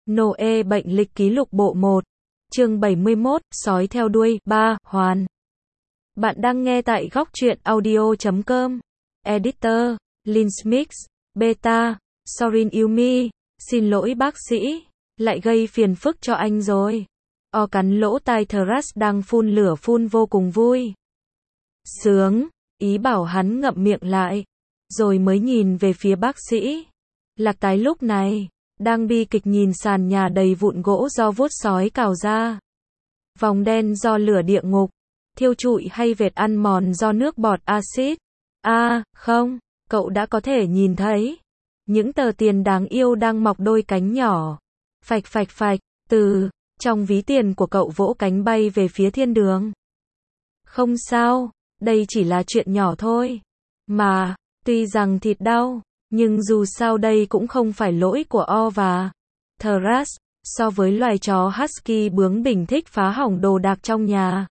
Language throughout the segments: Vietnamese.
Noe bệnh lịch ký lục bộ 1. Chương 71, sói theo đuôi, 3, hoàn. Bạn đang nghe tại góc truyện audio.com. Editor, Linsmix, Beta, Sorin Yumi. Xin lỗi bác sĩ, lại gây phiền phức cho anh rồi. O cắn lỗ tai Thras đang phun lửa phun vô cùng vui. Sướng, ý bảo hắn ngậm miệng lại. Rồi mới nhìn về phía bác sĩ. Lạc Tái lúc này đang bi kịch nhìn sàn nhà đầy vụn gỗ do vuốt sói cào ra. Vòng đen do lửa địa ngục, thiêu trụi hay vệt ăn mòn do nước bọt axit. Không, cậu đã có thể nhìn thấy. Những tờ tiền đáng yêu đang mọc đôi cánh nhỏ. Phạch phạch phạch, từ trong ví tiền của cậu vỗ cánh bay về phía thiên đường. Không sao, đây chỉ là chuyện nhỏ thôi. Mà, tuy rằng thịt đau, nhưng dù sao đây cũng không phải lỗi của O và Thras, so với loài chó husky bướng bỉnh thích phá hỏng đồ đạc trong nhà.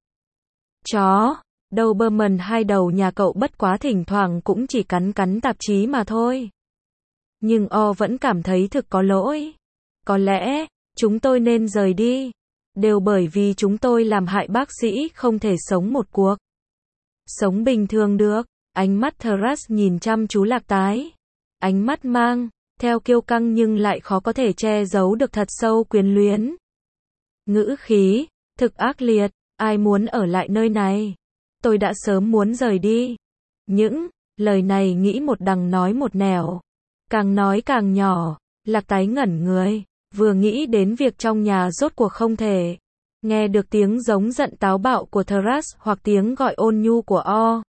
Chó Doberman hai đầu nhà cậu bất quá thỉnh thoảng cũng chỉ cắn cắn tạp chí mà thôi. Nhưng O vẫn cảm thấy thực có lỗi. Có lẽ, chúng tôi nên rời đi. Đều bởi vì chúng tôi làm hại bác sĩ không thể sống một cuộc sống bình thường được. Ánh mắt Thras nhìn chăm chú Lạc Tái. Ánh mắt mang theo kiêu căng nhưng lại khó có thể che giấu được thật sâu quyến luyến. Ngữ khí thực ác liệt, ai muốn ở lại nơi này? Tôi đã sớm muốn rời đi. Những lời này nghĩ một đằng nói một nẻo, càng nói càng nhỏ. Lạc Tái ngẩn người, vừa nghĩ đến việc trong nhà rốt cuộc không thể nghe được tiếng giống giận táo bạo của Thras hoặc tiếng gọi ôn nhu của O.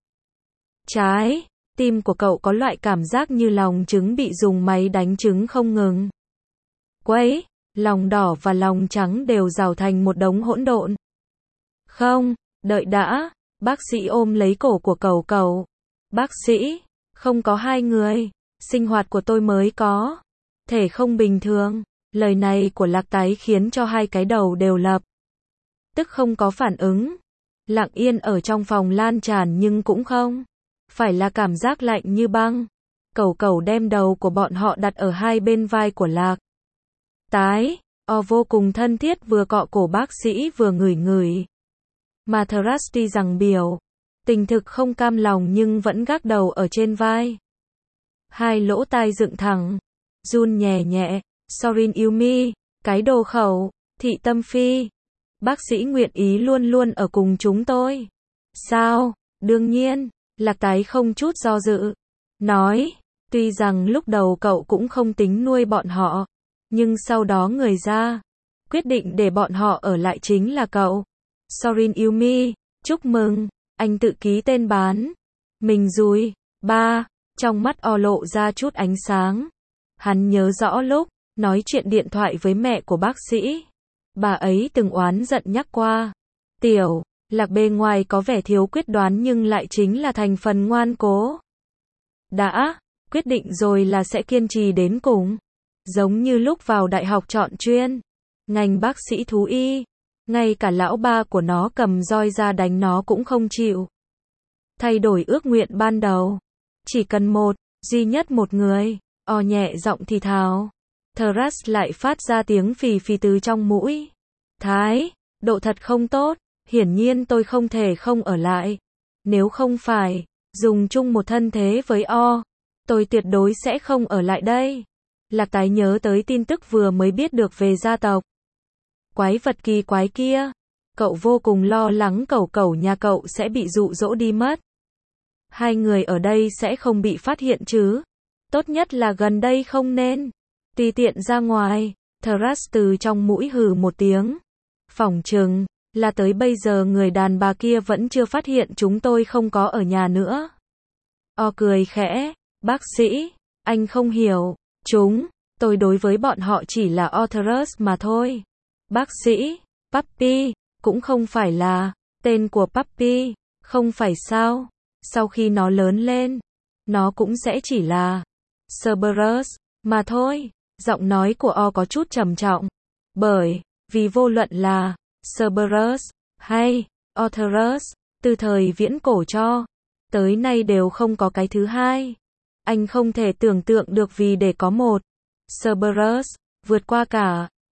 Trái tim của cậu có loại cảm giác như lòng trứng bị dùng máy đánh trứng không ngừng quấy, lòng đỏ và lòng trắng đều rào thành một đống hỗn độn. Không, đợi đã, bác sĩ ôm lấy cổ của cậu. Bác sĩ, không có hai người, sinh hoạt của tôi mới có thể không bình thường. Lời này của Lạc Tái khiến cho hai cái đầu đều lập tức không có phản ứng. Lặng yên ở trong phòng lan tràn nhưng cũng không phải là cảm giác lạnh như băng. Cẩu đem đầu của bọn họ đặt ở hai bên vai của Lạc Tái. O vô cùng thân thiết vừa cọ cổ bác sĩ vừa ngửi. Mà Thras tuy rằng biểu tình thực không cam lòng nhưng vẫn gác đầu ở trên vai. Hai lỗ tai dựng thẳng, run nhẹ nhẹ. Sorin Yumi, cái đồ khẩu, thị tâm phi. Bác sĩ nguyện ý luôn luôn ở cùng chúng tôi. Sao? Đương nhiên. Lạc Tái không chút do dự nói, tuy rằng lúc đầu cậu cũng không tính nuôi bọn họ, nhưng sau đó người ra quyết định để bọn họ ở lại chính là cậu. Sorin Yumi, chúc mừng, anh tự ký tên bán mình rồi. Trong mắt O lộ ra chút ánh sáng. Hắn nhớ rõ lúc nói chuyện điện thoại với mẹ của bác sĩ, bà ấy từng oán giận nhắc qua. Tiểu Lạc bề ngoài có vẻ thiếu quyết đoán nhưng lại chính là thành phần ngoan cố. Đã quyết định rồi là sẽ kiên trì đến cùng. Giống như lúc vào đại học chọn chuyên ngành bác sĩ thú y, ngay cả lão ba của nó cầm roi ra đánh nó cũng không chịu thay đổi ước nguyện ban đầu. Chỉ cần duy nhất một người. O nhẹ giọng thì thào. Thras lại phát ra tiếng phì phì từ trong mũi. Thái độ thật không tốt. Hiển nhiên tôi không thể không ở lại. Nếu không phải dùng chung một thân thế với O, tôi tuyệt đối sẽ không ở lại đây. Lạc Tái nhớ tới tin tức vừa mới biết được về gia tộc quái vật kỳ quái kia. Cậu vô cùng lo lắng cẩu nhà cậu sẽ bị dụ dỗ đi mất. Hai người ở đây sẽ không bị phát hiện chứ? Tốt nhất là gần đây không nên tùy tiện ra ngoài. Thras từ trong mũi hừ một tiếng. Phỏng chừng là tới bây giờ người đàn bà kia vẫn chưa phát hiện chúng tôi không có ở nhà nữa. O cười khẽ. Bác sĩ, anh không hiểu. Tôi đối với bọn họ chỉ là Others mà thôi. Bác sĩ, Puppy, cũng không phải là tên của Puppy, không phải sao? Sau khi nó lớn lên, nó cũng sẽ chỉ là Cerberus mà thôi. Giọng nói của O có chút trầm trọng. Bởi vì vô luận là Cerberus hay Others, từ thời viễn cổ cho tới nay đều không có cái thứ hai. Anh không thể tưởng tượng được vì để có một Cerberus vượt qua cả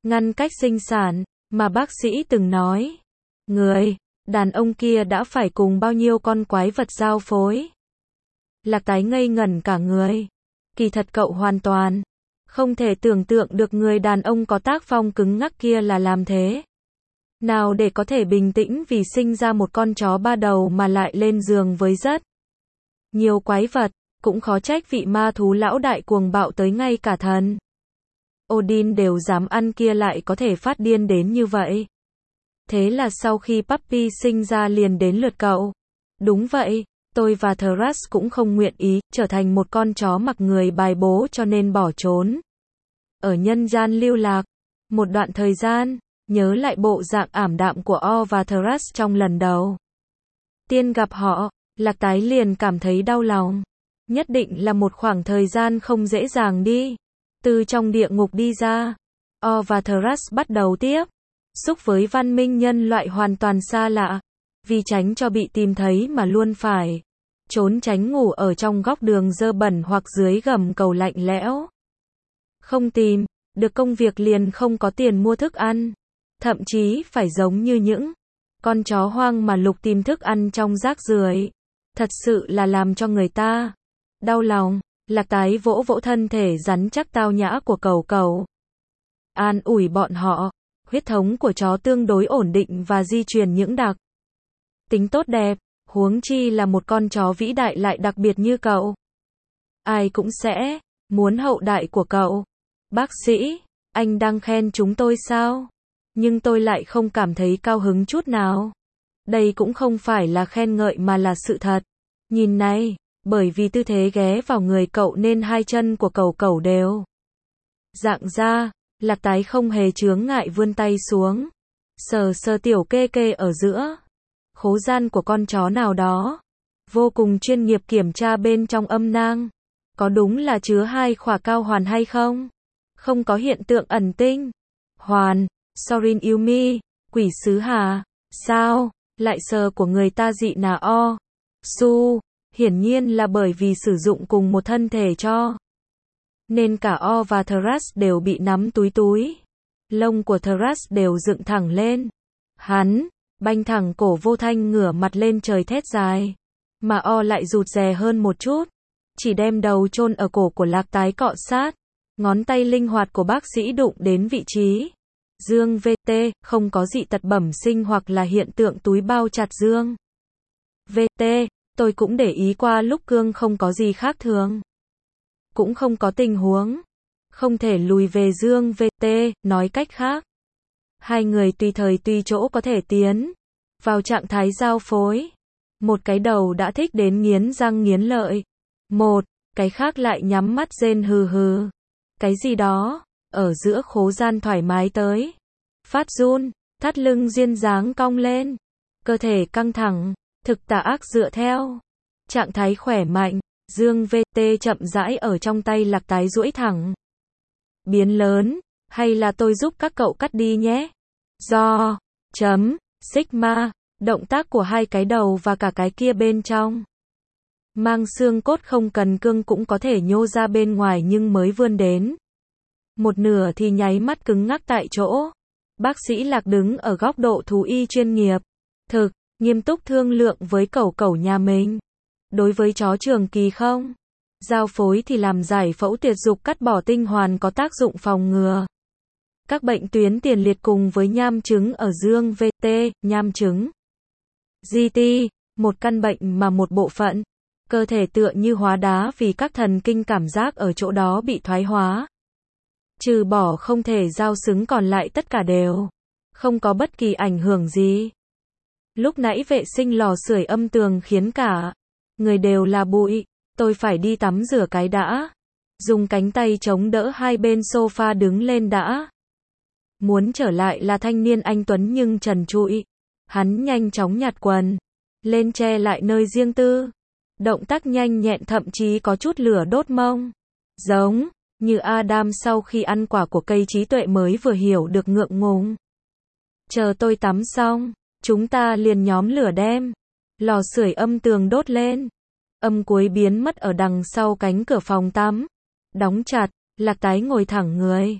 ngăn cách sinh sản, mà bác sĩ từng nói. Người, đàn ông kia đã phải cùng bao nhiêu con quái vật giao phối. Lạc Tái ngây ngẩn cả người. Kỳ thật cậu hoàn toàn không thể tưởng tượng được người đàn ông có tác phong cứng ngắc kia là làm thế nào để có thể bình tĩnh vì sinh ra một con chó ba đầu mà lại lên giường với rất nhiều quái vật, cũng khó trách vị ma thú lão đại cuồng bạo tới ngay cả thần Odin đều dám ăn kia lại có thể phát điên đến như vậy. Thế là sau khi puppy sinh ra liền đến lượt cậu. Đúng vậy, tôi và Thras cũng không nguyện ý trở thành một con chó mặc người bài bố cho nên bỏ trốn. Ở nhân gian lưu lạc, một đoạn thời gian, nhớ lại bộ dạng ảm đạm của O và Thras trong lần đầu tiên gặp họ, Lạc Tái liền cảm thấy đau lòng. Nhất định là một khoảng thời gian không dễ dàng đi. Từ trong địa ngục đi ra, O và Thras bắt đầu tiếp xúc với văn minh nhân loại hoàn toàn xa lạ. Vì tránh cho bị tìm thấy mà luôn phải trốn tránh ngủ ở trong góc đường dơ bẩn hoặc dưới gầm cầu lạnh lẽo. Không tìm được công việc liền không có tiền mua thức ăn. Thậm chí phải giống như những con chó hoang mà lục tìm thức ăn trong rác rưởi. Thật sự là làm cho người ta đau lòng. Lạc Tái vỗ vỗ thân thể rắn chắc tao nhã của cẩu cẩu. An ủi bọn họ, huyết thống của chó tương đối ổn định và di truyền những đặc tính tốt đẹp, huống chi là một con chó vĩ đại lại đặc biệt như cậu. Ai cũng sẽ muốn hậu đại của cậu. Bác sĩ, anh đang khen chúng tôi sao? Nhưng tôi lại không cảm thấy cao hứng chút nào. Đây cũng không phải là khen ngợi mà là sự thật. Nhìn này, bởi vì tư thế ghé vào người cậu nên hai chân của cẩu cẩu đều dạng ra. Lạc Tái không hề chướng ngại vươn tay xuống, sờ sờ tiểu kê kê ở giữa khố gian của con chó nào đó, vô cùng chuyên nghiệp kiểm tra bên trong âm nang, có đúng là chứa hai khỏa cao hoàn hay không? Không có hiện tượng ẩn tinh. Hoàn, Sorin Yumi, quỷ sứ hà, sao, lại sờ của người ta dị nà O. Su, hiển nhiên là bởi vì sử dụng cùng một thân thể cho nên cả O và Thras đều bị nắm túi túi. Lông của Thras đều dựng thẳng lên. Hắn banh thẳng cổ vô thanh ngửa mặt lên trời thét dài. Mà O lại rụt rè hơn một chút. Chỉ đem đầu chôn ở cổ của Lạc Tái cọ sát. Ngón tay linh hoạt của bác sĩ đụng đến vị trí dương VT, không có dị tật bẩm sinh hoặc là hiện tượng túi bao chặt dương VT. Tôi cũng để ý qua lúc cương không có gì khác thường. Cũng không có tình huống không thể lùi về dương VT, nói cách khác. Hai người tùy thời tùy chỗ có thể tiến vào trạng thái giao phối. Một cái đầu đã thích đến nghiến răng nghiến lợi. Một cái khác lại nhắm mắt rên hừ hừ. Cái gì đó, ở giữa khố gian thoải mái tới. Phát run, thắt lưng duyên dáng cong lên. Cơ thể căng thẳng, thực tà ác dựa theo trạng thái khỏe mạnh. Dương VT chậm rãi ở trong tay Lạc Tái duỗi thẳng. Biến lớn, hay là tôi giúp các cậu cắt đi nhé? Do, Sigma, động tác của hai cái đầu và cả cái kia bên trong. Mang xương cốt không cần cương cũng có thể nhô ra bên ngoài nhưng mới vươn đến. Một nửa thì nháy mắt cứng ngắc tại chỗ. Bác sĩ Lạc đứng ở góc độ thú y chuyên nghiệp. Thực, nghiêm túc thương lượng với cẩu cẩu nhà mình. Đối với chó trường kỳ không giao phối thì làm giải phẫu tuyệt dục cắt bỏ tinh hoàn có tác dụng phòng ngừa các bệnh tuyến tiền liệt cùng với nham trứng ở dương VT, nham trứng GT, một căn bệnh mà một bộ phận cơ thể tựa như hóa đá vì các thần kinh cảm giác ở chỗ đó bị thoái hóa. Trừ bỏ không thể giao xứng còn lại tất cả đều không có bất kỳ ảnh hưởng gì. Lúc nãy vệ sinh lò sưởi âm tường khiến cả người đều là bụi. Tôi phải đi tắm rửa cái đã. Dùng cánh tay chống đỡ hai bên sofa đứng lên đã. Muốn trở lại là thanh niên anh tuấn nhưng trần trụi. Hắn nhanh chóng nhặt quần lên che lại nơi riêng tư. Động tác nhanh nhẹn thậm chí có chút lửa đốt mông. Giống như Adam sau khi ăn quả của cây trí tuệ mới vừa hiểu được ngượng ngùng. Chờ tôi tắm xong, chúng ta liền nhóm lửa đem lò sưởi âm tường đốt lên. Âm cuối biến mất ở đằng sau cánh cửa phòng tắm. Đóng chặt, Lạc Tái ngồi thẳng người.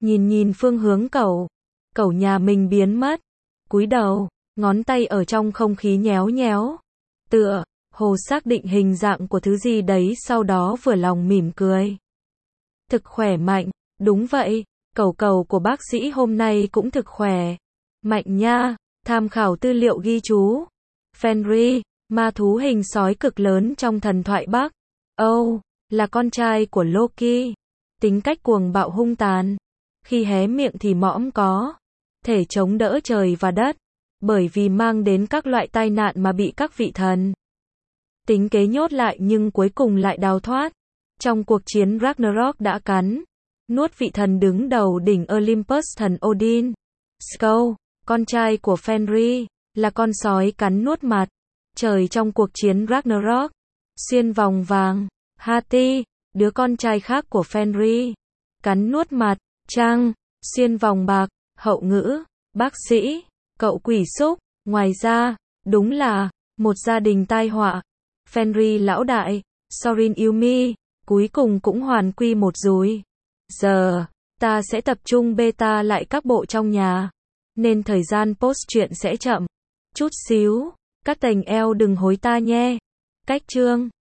Nhìn nhìn phương hướng cẩu. Cẩu nhà mình biến mất. Cúi đầu, ngón tay ở trong không khí nhéo nhéo. Tựa, hồ xác định hình dạng của thứ gì đấy, sau đó vừa lòng mỉm cười. Thực khỏe mạnh, đúng vậy, cẩu cẩu của bác sĩ hôm nay cũng thực khỏe. Mạnh nha, tham khảo tư liệu ghi chú. Fenrir, ma thú hình sói cực lớn trong thần thoại Bắc Âu, là con trai của Loki. Tính cách cuồng bạo hung tàn. Khi hé miệng thì mõm có thể chống đỡ trời và đất, bởi vì mang đến các loại tai nạn mà bị các vị thần tính kế nhốt lại nhưng cuối cùng lại đào thoát. Trong cuộc chiến Ragnarok đã cắn nuốt vị thần đứng đầu đỉnh Olympus thần Odin. Skull, con trai của Fenrir, là con sói cắn nuốt mặt trời trong cuộc chiến Ragnarok. Xuyên vòng vàng, Hati, đứa con trai khác của Fenrir, cắn nuốt mặt trăng. Xuyên vòng bạc, Hậu ngữ, bác sĩ, cậu quỷ xúc. Ngoài ra, đúng là một gia đình tai họa. Fenrir lão đại, Sorin Yumi, cuối cùng cũng hoàn quy một rồi. Giờ, ta sẽ tập trung beta lại các bộ trong nhà, nên thời gian post truyện sẽ chậm chút xíu. Các tành eo đừng hối ta nhé. Cách chương